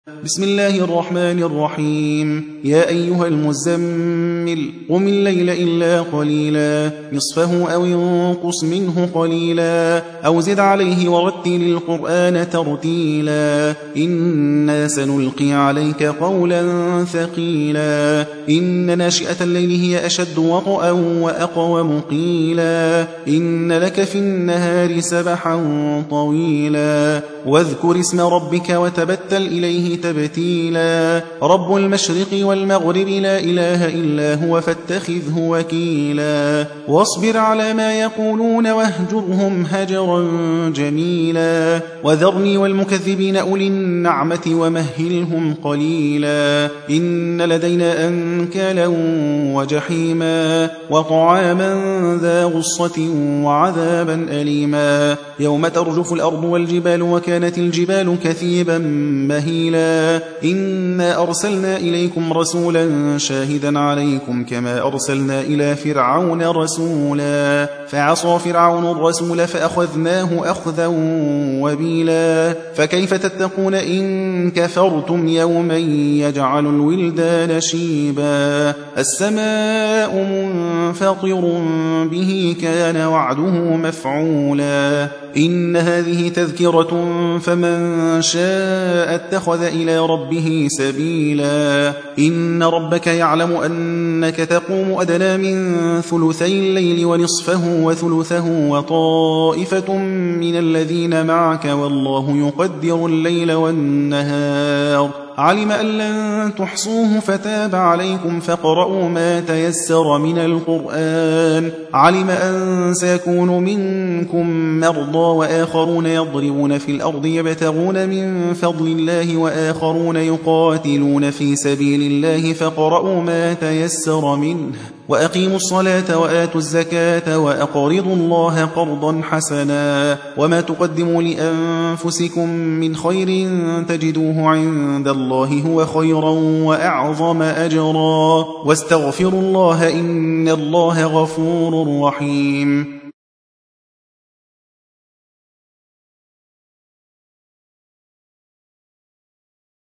بسم الله الرحمن الرحيم. يا أيها المزمل قم الليل إلا قليلا نصفه أو انقص منه قليلا أو زد عليه ورتل القرآن ترتيلا إنا سنلقي عليك قولا ثقيلا إن ناشئة الليل هي أشد وطئا وأقوم قيلا إن لك في النهار سبحا طويلا واذكر اسم ربك وتبتل إليه تبتيلا رب المشرق والمغرب لا إله إلا هو فاتخذه وكيلا واصبر على ما يقولون واهجرهم هجرا جميلا وذرني والمكذبين أولي النعمة ومهلهم قليلا إن لدينا أنكالا وجحيما وطعاما ذا غصة وعذابا أليما يوم ترجف الأرض والجبال وكانت الجبال كثيبا مهيلا إنا أرسلنا إليكم رسولا شاهدا عليكم كما أرسلنا إلى فرعون رسولا فعصى فرعون الرسول فأخذناه أخذا وبيلا فكيف تتقون إن كفرتم يوما يجعل الولدان شيبا السماء منفطر به كان وعده مفعولا إن هذه تذكرة فمن شاء اتخذ إلى ربه سبيلا إن ربك يعلم أنك تقوم أدنى من ثلثي الليل ونصفه وثلثه وطائفة من الذين معك والله يقدر الليل والنهار علم أن لن تحصوه فتاب عليكم فاقرؤوا ما تيسر من القرآن علم أن سيكون منكم مرضى وآخرون يضربون في الأرض يبتغون من فضل الله وآخرون يقاتلون في سبيل الله فاقرؤوا ما تيسر منه وأقيموا الصلاة وآتوا الزكاة وأقرضوا الله قرضا حسنا وما تقدموا لأنفسكم من خير تجدوه عند الله هو خيرا وأعظم أجرا واستغفروا الله إن الله غفور رحيم